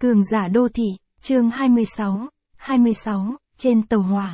Cường giả đô thị, chương 26, trên tàu hỏa.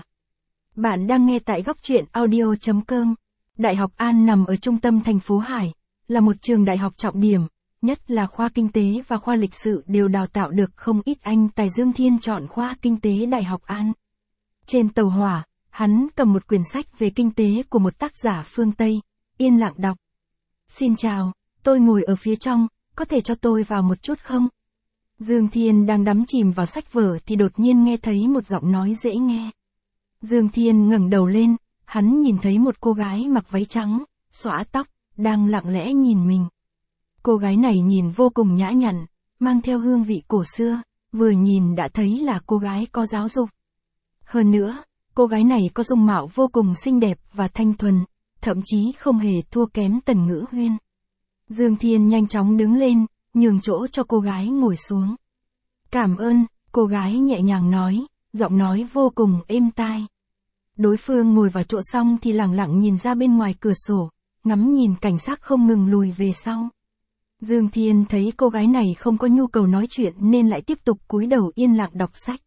Bạn đang nghe tại góc truyện audio.com. Đại học An nằm ở trung tâm thành phố Hải, là một trường đại học trọng điểm, nhất là khoa kinh tế và khoa lịch sử đều đào tạo được không ít anh tài. Dương Thiên chọn khoa kinh tế Đại học An. Trên tàu hỏa, hắn cầm một quyển sách về kinh tế của một tác giả phương Tây, yên lặng đọc. Xin chào, tôi ngồi ở phía trong, có thể cho tôi vào một chút không? Dương Thiên đang đắm chìm vào sách vở thì đột nhiên nghe thấy một giọng nói dễ nghe. Dương Thiên ngẩng đầu lên, hắn nhìn thấy một cô gái mặc váy trắng, xõa tóc, đang lặng lẽ nhìn mình. Cô gái này nhìn vô cùng nhã nhặn, mang theo hương vị cổ xưa, vừa nhìn đã thấy là cô gái có giáo dục. Hơn nữa, cô gái này có dung mạo vô cùng xinh đẹp và thanh thuần, thậm chí không hề thua kém Tần Ngữ Huyên. Dương Thiên nhanh chóng đứng lên, nhường chỗ cho cô gái ngồi xuống. Cảm ơn, cô gái nhẹ nhàng nói, giọng nói vô cùng êm tai. Đối phương ngồi vào chỗ xong thì lặng lặng nhìn ra bên ngoài cửa sổ, ngắm nhìn cảnh sắc không ngừng lùi về sau. Dương Thiên thấy cô gái này không có nhu cầu nói chuyện nên lại tiếp tục cúi đầu yên lặng đọc sách.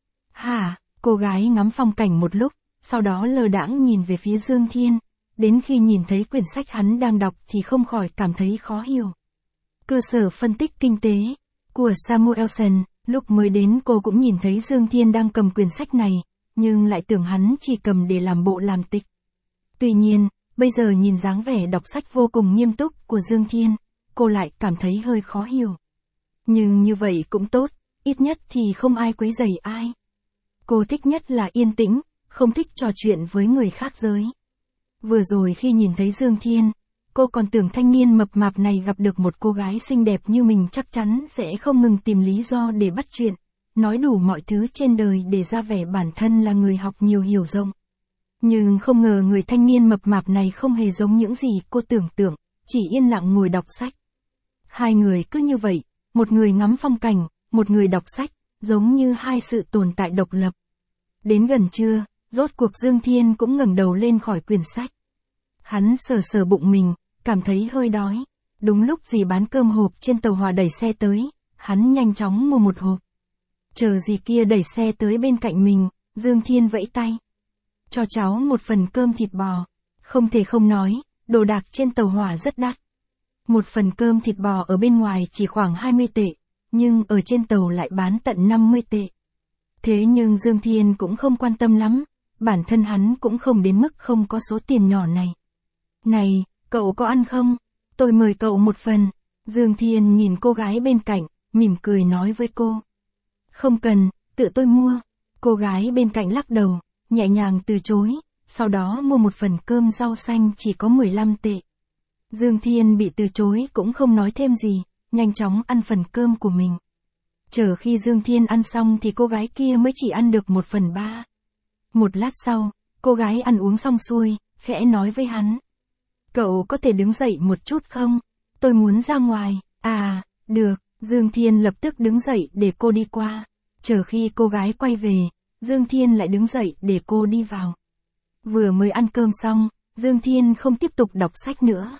Hả, cô gái ngắm phong cảnh một lúc, sau đó lơ đãng nhìn về phía Dương Thiên, đến khi nhìn thấy quyển sách hắn đang đọc thì không khỏi cảm thấy khó hiểu. Cơ sở phân tích kinh tế của Samuelson, lúc mới đến cô cũng nhìn thấy Dương Thiên đang cầm quyển sách này, nhưng lại tưởng hắn chỉ cầm để làm bộ làm tịch. Tuy nhiên, bây giờ nhìn dáng vẻ đọc sách vô cùng nghiêm túc của Dương Thiên, cô lại cảm thấy hơi khó hiểu. Nhưng như vậy cũng tốt, ít nhất thì không ai quấy rầy ai. Cô thích nhất là yên tĩnh, không thích trò chuyện với người khác giới. Vừa rồi khi nhìn thấy Dương Thiên, cô còn tưởng thanh niên mập mạp này gặp được một cô gái xinh đẹp như mình chắc chắn sẽ không ngừng tìm lý do để bắt chuyện, nói đủ mọi thứ trên đời để ra vẻ bản thân là người học nhiều hiểu rộng. Nhưng không ngờ người thanh niên mập mạp này không hề giống những gì cô tưởng tượng, chỉ yên lặng ngồi đọc sách. Hai người cứ như vậy, một người ngắm phong cảnh, một người đọc sách, giống như hai sự tồn tại độc lập. Đến gần trưa, rốt cuộc Dương Thiên cũng ngẩng đầu lên khỏi quyển sách. Hắn sờ sờ bụng mình, cảm thấy hơi đói. Đúng lúc dì bán cơm hộp trên tàu hỏa đẩy xe tới, hắn nhanh chóng mua một hộp. Chờ dì kia đẩy xe tới bên cạnh mình, Dương Thiên vẫy tay. Cho cháu một phần cơm thịt bò. Không thể không nói, đồ đạc trên tàu hỏa rất đắt. Một phần cơm thịt bò ở bên ngoài chỉ khoảng 20 tệ, nhưng ở trên tàu lại bán tận 50 tệ. Thế nhưng Dương Thiên cũng không quan tâm lắm, bản thân hắn cũng không đến mức không có số tiền nhỏ này. Này, cậu có ăn không? Tôi mời cậu một phần. Dương Thiên nhìn cô gái bên cạnh, mỉm cười nói với cô. Không cần, tự tôi mua. Cô gái bên cạnh lắc đầu, nhẹ nhàng từ chối, sau đó mua một phần cơm rau xanh chỉ có 15 tệ. Dương Thiên bị từ chối cũng không nói thêm gì, nhanh chóng ăn phần cơm của mình. Chờ khi Dương Thiên ăn xong thì cô gái kia mới chỉ ăn được 1/3. Một lát sau, cô gái ăn uống xong xuôi, khẽ nói với hắn. Cậu có thể đứng dậy một chút không? Tôi muốn ra ngoài. À, được, Dương Thiên lập tức đứng dậy để cô đi qua. Chờ khi cô gái quay về, Dương Thiên lại đứng dậy để cô đi vào. Vừa mới ăn cơm xong, Dương Thiên không tiếp tục đọc sách nữa.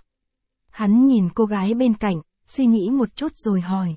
Hắn nhìn cô gái bên cạnh, suy nghĩ một chút rồi hỏi.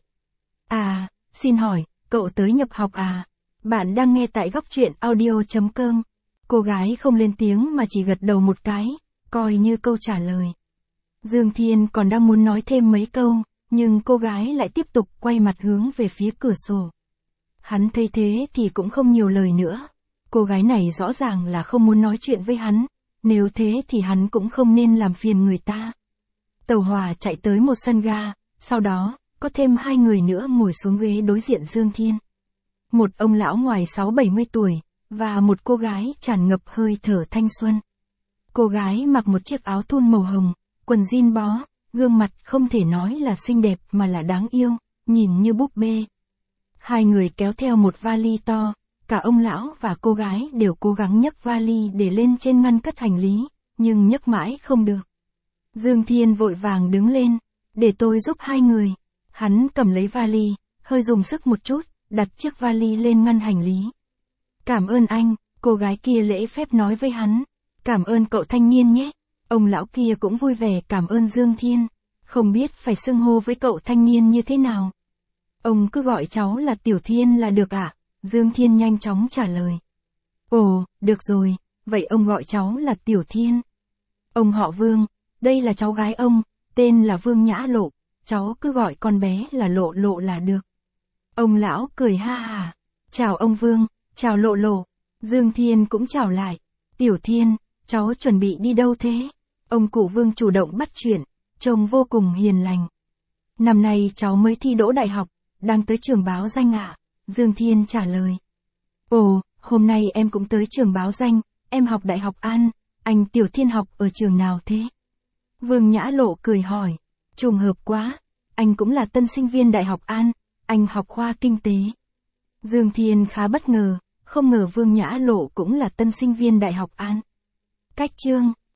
À, xin hỏi, cậu tới nhập học à? Bạn đang nghe tại góc truyện audio.com. Cô gái không lên tiếng mà chỉ gật đầu một cái, coi như câu trả lời. Dương Thiên còn đang muốn nói thêm mấy câu, nhưng cô gái lại tiếp tục quay mặt hướng về phía cửa sổ. Hắn thấy thế thì cũng không nhiều lời nữa. Cô gái này rõ ràng là không muốn nói chuyện với hắn, nếu thế thì hắn cũng không nên làm phiền người ta. Tàu hỏa chạy tới một sân ga, sau đó, có thêm hai người nữa ngồi xuống ghế đối diện Dương Thiên. Một ông lão ngoài 60-70 tuổi, và một cô gái tràn ngập hơi thở thanh xuân. Cô gái mặc một chiếc áo thun màu hồng, quần jean bó, gương mặt không thể nói là xinh đẹp mà là đáng yêu, nhìn như búp bê. Hai người kéo theo một vali to, cả ông lão và cô gái đều cố gắng nhấc vali để lên trên ngăn cất hành lý, nhưng nhấc mãi không được. Dương Thiên vội vàng đứng lên, để tôi giúp hai người. Hắn cầm lấy vali, hơi dùng sức một chút, đặt chiếc vali lên ngăn hành lý. Cảm ơn anh, cô gái kia lễ phép nói với hắn. Cảm ơn cậu thanh niên nhé. Ông lão kia cũng vui vẻ cảm ơn Dương Thiên. Không biết phải xưng hô với cậu thanh niên như thế nào. Ông cứ gọi cháu là Tiểu Thiên là được ạ. Dương Thiên nhanh chóng trả lời. Ồ, được rồi, vậy ông gọi cháu là Tiểu Thiên. Ông họ Vương, đây là cháu gái ông, tên là Vương Nhã Lộ, cháu cứ gọi con bé là Lộ Lộ là được. Ông lão cười ha hà. Chào ông Vương, chào Lộ Lộ. Dương Thiên cũng chào lại. Tiểu Thiên, cháu chuẩn bị đi đâu thế? Ông cụ Vương chủ động bắt chuyện, trông vô cùng hiền lành. Năm nay cháu mới thi đỗ đại học, đang tới trường báo danh ạ. Dương Thiên trả lời. Ồ, hôm nay em cũng tới trường báo danh, em học Đại học An, anh Tiểu Thiên học ở trường nào thế? Vương Nhã Lộ cười hỏi. Trùng hợp quá, anh cũng là tân sinh viên Đại học An, anh học khoa kinh tế. Dương Thiên khá bất ngờ, không ngờ Vương Nhã Lộ cũng là tân sinh viên Đại học An. Cách chương